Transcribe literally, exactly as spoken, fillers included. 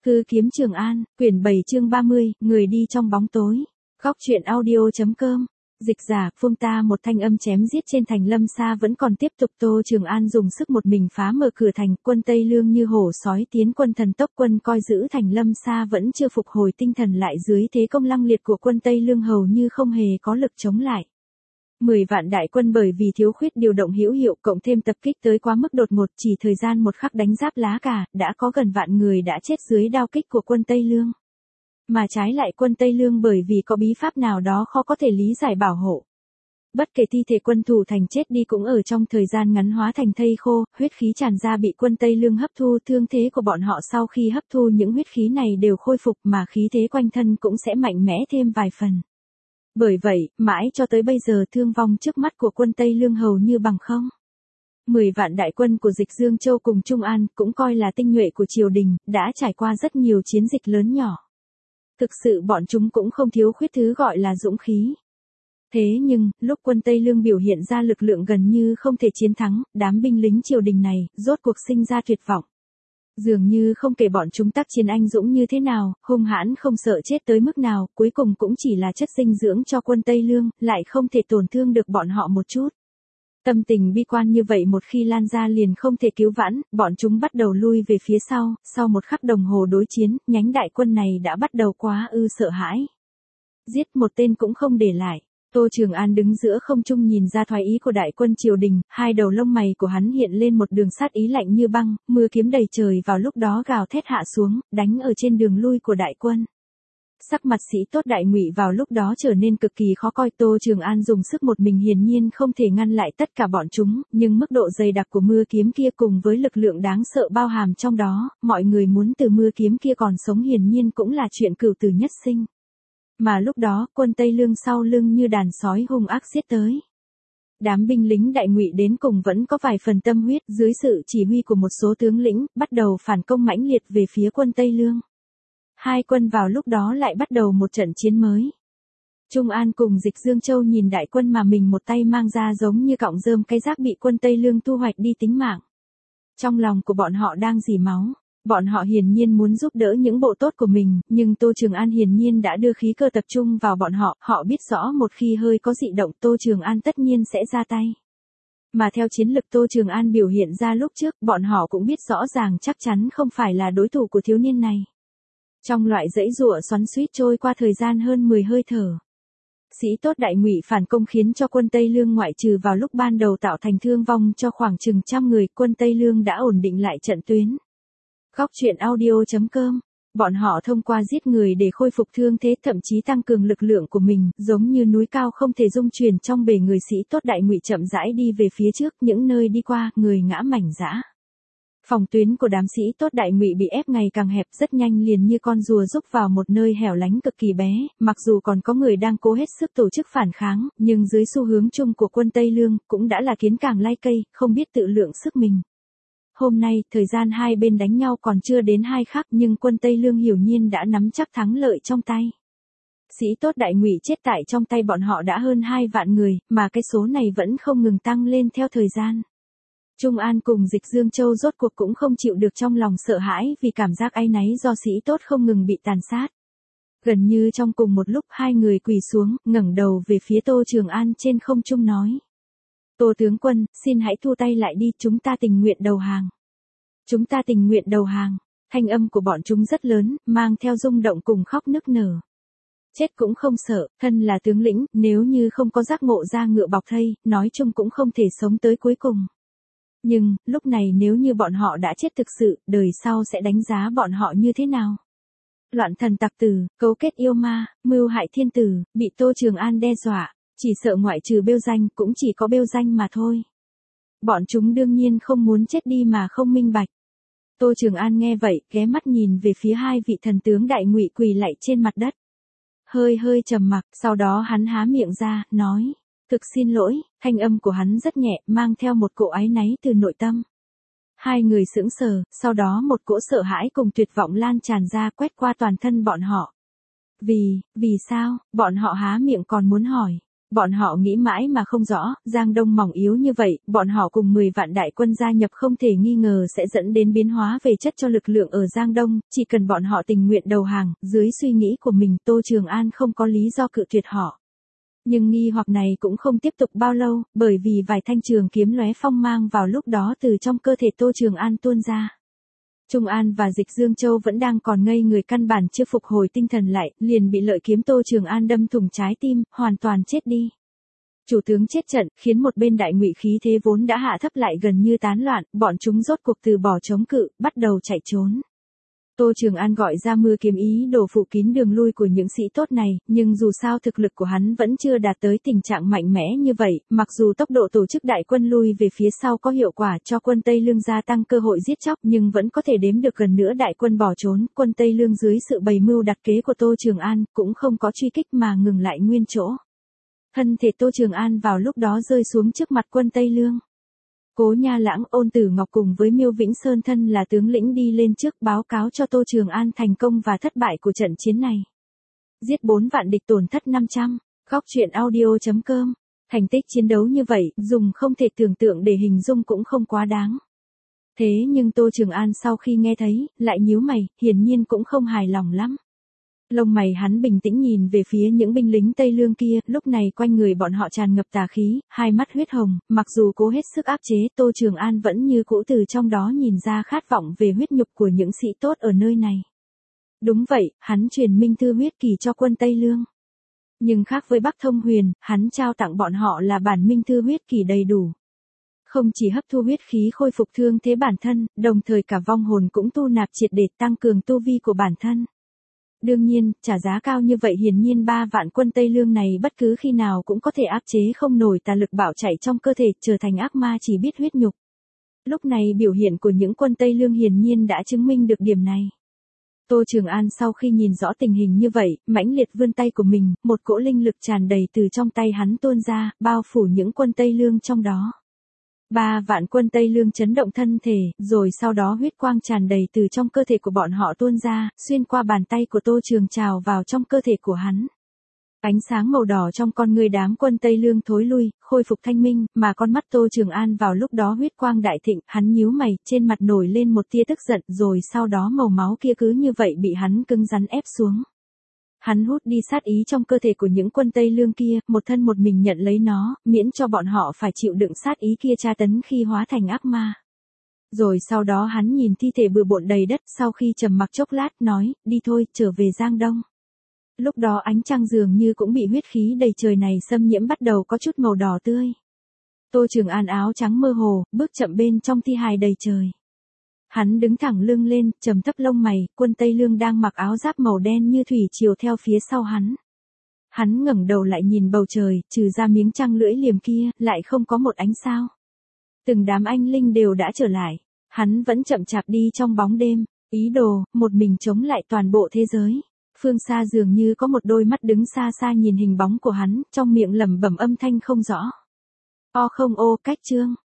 Hư kiếm Trường An, quyển bảy chương ba mươi, người đi trong bóng tối. Góc truyện audio.com. Dịch giả, phung ta một thanh âm chém giết trên thành Lâm Sa vẫn còn tiếp tục. Tô Trường An dùng sức một mình phá mở cửa thành, quân Tây Lương như hổ sói tiến quân thần tốc, quân coi giữ thành Lâm Sa vẫn chưa phục hồi tinh thần lại, dưới thế công lăng liệt của quân Tây Lương hầu như không hề có lực chống lại. Mười vạn đại quân bởi vì thiếu khuyết điều động hữu hiệu cộng thêm tập kích tới quá mức đột ngột, chỉ thời gian một khắc đánh giáp lá cả, đã có gần vạn người đã chết dưới đao kích của quân Tây Lương. Mà trái lại quân Tây Lương bởi vì có bí pháp nào đó khó có thể lý giải bảo hộ. Bất kể thi thể quân thủ thành chết đi cũng ở trong thời gian ngắn hóa thành thây khô, huyết khí tràn ra bị quân Tây Lương hấp thu, thương thế của bọn họ sau khi hấp thu những huyết khí này đều khôi phục mà khí thế quanh thân cũng sẽ mạnh mẽ thêm vài phần. Bởi vậy, mãi cho tới bây giờ thương vong trước mắt của quân Tây Lương hầu như bằng không. Mười vạn đại quân của Dịch Dương Châu cùng Trung An cũng coi là tinh nhuệ của triều đình, đã trải qua rất nhiều chiến dịch lớn nhỏ. Thực sự bọn chúng cũng không thiếu khuyết thứ gọi là dũng khí. Thế nhưng, lúc quân Tây Lương biểu hiện ra lực lượng gần như không thể chiến thắng, đám binh lính triều đình này, rốt cuộc sinh ra tuyệt vọng. Dường như không kể bọn chúng tác chiến anh dũng như thế nào, hung hãn không sợ chết tới mức nào, cuối cùng cũng chỉ là chất dinh dưỡng cho quân Tây Lương, lại không thể tổn thương được bọn họ một chút. Tâm tình bi quan như vậy một khi lan ra liền không thể cứu vãn, bọn chúng bắt đầu lui về phía sau, sau một khắc đồng hồ đối chiến, nhánh đại quân này đã bắt đầu quá ư sợ hãi. Giết một tên cũng không để lại. Tô Trường An đứng giữa không trung nhìn ra thoái ý của đại quân triều đình, hai đầu lông mày của hắn hiện lên một đường sát ý lạnh như băng, mưa kiếm đầy trời vào lúc đó gào thét hạ xuống, đánh ở trên đường lui của đại quân. Sắc mặt Sĩ Tốt Đại Ngụy vào lúc đó trở nên cực kỳ khó coi. Tô Trường An dùng sức một mình hiển nhiên không thể ngăn lại tất cả bọn chúng, nhưng mức độ dày đặc của mưa kiếm kia cùng với lực lượng đáng sợ bao hàm trong đó, mọi người muốn từ mưa kiếm kia còn sống hiển nhiên cũng là chuyện cửu tử nhất sinh. Mà lúc đó, quân Tây Lương sau lưng như đàn sói hung ác giết tới. Đám binh lính Đại Ngụy đến cùng vẫn có vài phần tâm huyết, dưới sự chỉ huy của một số tướng lĩnh, bắt đầu phản công mãnh liệt về phía quân Tây Lương. Hai quân vào lúc đó lại bắt đầu một trận chiến mới. Trung An cùng Dịch Dương Châu nhìn đại quân mà mình một tay mang ra giống như cọng rơm cái rác bị quân Tây Lương thu hoạch đi tính mạng. Trong lòng của bọn họ đang rỉ máu. Bọn họ hiển nhiên muốn giúp đỡ những bộ tốt của mình, nhưng Tô Trường An hiển nhiên đã đưa khí cơ tập trung vào bọn họ, họ biết rõ một khi hơi có dị động Tô Trường An tất nhiên sẽ ra tay. Mà theo chiến lực Tô Trường An biểu hiện ra lúc trước, bọn họ cũng biết rõ ràng chắc chắn không phải là đối thủ của thiếu niên này. Trong loại dãy giụa xoắn xuýt trôi qua thời gian hơn mười hơi thở. Sĩ Tốt Đại Ngụy phản công khiến cho quân Tây Lương ngoại trừ vào lúc ban đầu tạo thành thương vong cho khoảng chừng trăm người, quân Tây Lương đã ổn định lại trận tuyến. Góc truyện audio.com. Bọn họ thông qua giết người để khôi phục thương thế, thậm chí tăng cường lực lượng của mình, giống như núi cao không thể dung chuyển trong bề người. Sĩ Tốt Đại Ngụy chậm rãi đi về phía trước, những nơi đi qua, người ngã mảnh dã. Phòng tuyến của đám Sĩ Tốt Đại Ngụy bị ép ngày càng hẹp, rất nhanh liền như con rùa rúc vào một nơi hẻo lánh cực kỳ bé, mặc dù còn có người đang cố hết sức tổ chức phản kháng, nhưng dưới xu hướng chung của quân Tây Lương, cũng đã là kiến càng lai cây, không biết tự lượng sức mình. Hôm nay, thời gian hai bên đánh nhau còn chưa đến hai khắc, nhưng quân Tây Lương hiển nhiên đã nắm chắc thắng lợi trong tay. Sĩ Tốt Đại Ngụy chết tại trong tay bọn họ đã hơn hai vạn người, mà cái số này vẫn không ngừng tăng lên theo thời gian. Trung An cùng Dịch Dương Châu rốt cuộc cũng không chịu được trong lòng sợ hãi vì cảm giác áy náy do Sĩ Tốt không ngừng bị tàn sát. Gần như trong cùng một lúc hai người quỳ xuống, ngẩng đầu về phía Tô Trường An trên không trung nói. Tô tướng quân, xin hãy thu tay lại đi, chúng ta tình nguyện đầu hàng. Chúng ta tình nguyện đầu hàng. Thanh âm của bọn chúng rất lớn, mang theo rung động cùng khóc nức nở. Chết cũng không sợ, thân là tướng lĩnh, nếu như không có giác ngộ ra ngựa bọc thây, nói chung cũng không thể sống tới cuối cùng. Nhưng, lúc này nếu như bọn họ đã chết thực sự, đời sau sẽ đánh giá bọn họ như thế nào? Loạn thần tặc tử, cấu kết yêu ma, mưu hại thiên tử, bị Tô Trường An đe dọa, chỉ sợ ngoại trừ bêu danh cũng chỉ có bêu danh mà thôi. Bọn chúng đương nhiên không muốn chết đi mà không minh bạch. Tô Trường An nghe vậy, ghé mắt nhìn về phía hai vị thần tướng Đại Ngụy quỳ lạy trên mặt đất. Hơi hơi trầm mặc, sau đó hắn há miệng ra, nói. Thực xin lỗi, thanh âm của hắn rất nhẹ, mang theo một cỗ áy náy từ nội tâm. Hai người sững sờ, sau đó một cỗ sợ hãi cùng tuyệt vọng lan tràn ra quét qua toàn thân bọn họ. Vì, vì sao, bọn họ há miệng còn muốn hỏi. bọn họ nghĩ mãi mà không rõ, Giang Đông mỏng yếu như vậy, bọn họ cùng mười vạn đại quân gia nhập không thể nghi ngờ sẽ dẫn đến biến hóa về chất cho lực lượng ở Giang Đông, chỉ cần bọn họ tình nguyện đầu hàng, dưới suy nghĩ của mình Tô Trường An không có lý do cự tuyệt họ. Nhưng nghi hoặc này cũng không tiếp tục bao lâu, bởi vì vài thanh trường kiếm lóe phong mang vào lúc đó từ trong cơ thể Tô Trường An tuôn ra. Trung An và Dịch Dương Châu vẫn đang còn ngây người căn bản chưa phục hồi tinh thần lại, liền bị lợi kiếm Tô Trường An đâm thủng trái tim, hoàn toàn chết đi. Chủ tướng chết trận, khiến một bên đại ngụy khí thế vốn đã hạ thấp lại gần như tán loạn, bọn chúng rốt cuộc từ bỏ chống cự, bắt đầu chạy trốn. Tô Trường An gọi ra mưa kiếm ý đồ phủ kín đường lui của những sĩ tốt này, nhưng dù sao thực lực của hắn vẫn chưa đạt tới tình trạng mạnh mẽ như vậy, mặc dù tốc độ tổ chức đại quân lui về phía sau có hiệu quả cho quân Tây Lương gia tăng cơ hội giết chóc nhưng vẫn có thể đếm được gần nữa đại quân bỏ trốn, quân Tây Lương dưới sự bày mưu đặt kế của Tô Trường An cũng không có truy kích mà ngừng lại nguyên chỗ. Thân thể Tô Trường An vào lúc đó rơi xuống trước mặt quân Tây Lương. Cố Nha Lãng, Ôn Tử Ngọc cùng với Miêu Vĩnh Sơn thân là tướng lĩnh đi lên trước báo cáo cho Tô Trường An thành công và thất bại của trận chiến này. Giết bốn vạn địch tổn thất năm trăm, góc truyện audio chấm com. Thành tích chiến đấu như vậy, dùng không thể tưởng tượng để hình dung cũng không quá đáng. Thế nhưng Tô Trường An sau khi nghe thấy, lại nhíu mày, hiển nhiên cũng không hài lòng lắm. Lông mày hắn bình tĩnh nhìn về phía những binh lính Tây Lương kia, lúc này quanh người bọn họ tràn ngập tà khí, hai mắt huyết hồng, mặc dù cố hết sức áp chế, Tô Trường An vẫn như cũ từ trong đó nhìn ra khát vọng về huyết nhục của những sĩ tốt ở nơi này. Đúng vậy, hắn truyền minh thư huyết kỳ cho quân Tây Lương. Nhưng khác với Bắc Thông Huyền, hắn trao tặng bọn họ là bản minh thư huyết kỳ đầy đủ. Không chỉ hấp thu huyết khí khôi phục thương thế bản thân, đồng thời cả vong hồn cũng tu nạp triệt để tăng cường tu vi của bản thân. Đương nhiên, trả giá cao như vậy hiển nhiên ba vạn quân Tây Lương này bất cứ khi nào cũng có thể áp chế không nổi tà lực bạo chạy trong cơ thể, trở thành ác ma chỉ biết huyết nhục. Lúc này biểu hiện của những quân Tây Lương hiển nhiên đã chứng minh được điểm này. Tô Trường An sau khi nhìn rõ tình hình như vậy, mãnh liệt vươn tay của mình, một cỗ linh lực tràn đầy từ trong tay hắn tuôn ra, bao phủ những quân Tây Lương trong đó. Ba vạn quân Tây Lương chấn động thân thể, rồi sau đó huyết quang tràn đầy từ trong cơ thể của bọn họ tuôn ra, xuyên qua bàn tay của Tô Trường trào vào trong cơ thể của hắn. Ánh sáng màu đỏ trong con người đám quân Tây Lương thối lui, khôi phục thanh minh, mà con mắt Tô Trường An vào lúc đó huyết quang đại thịnh, hắn nhíu mày, trên mặt nổi lên một tia tức giận, rồi sau đó màu máu kia cứ như vậy bị hắn cứng rắn ép xuống. Hắn hút đi sát ý trong cơ thể của những quân Tây Lương kia, một thân một mình nhận lấy nó, miễn cho bọn họ phải chịu đựng sát ý kia tra tấn khi hóa thành ác ma. Rồi sau đó hắn nhìn thi thể bừa bộn đầy đất, sau khi trầm mặc chốc lát, nói, đi thôi, trở về Giang Đông. Lúc đó ánh trăng dường như cũng bị huyết khí đầy trời này xâm nhiễm bắt đầu có chút màu đỏ tươi. Tô Trường An áo trắng mơ hồ, bước chậm bên trong thi hài đầy trời. Hắn đứng thẳng lưng lên, trầm thấp lông mày, quân Tây Lương đang mặc áo giáp màu đen như thủy triều theo phía sau hắn. Hắn ngẩng đầu lại nhìn bầu trời, trừ ra miếng trăng lưỡi liềm kia, lại không có một ánh sao. Từng đám anh linh đều đã trở lại. Hắn vẫn chậm chạp đi trong bóng đêm, ý đồ, một mình chống lại toàn bộ thế giới. Phương xa dường như có một đôi mắt đứng xa xa nhìn hình bóng của hắn, trong miệng lẩm bẩm âm thanh không rõ. O không ô, cách chương.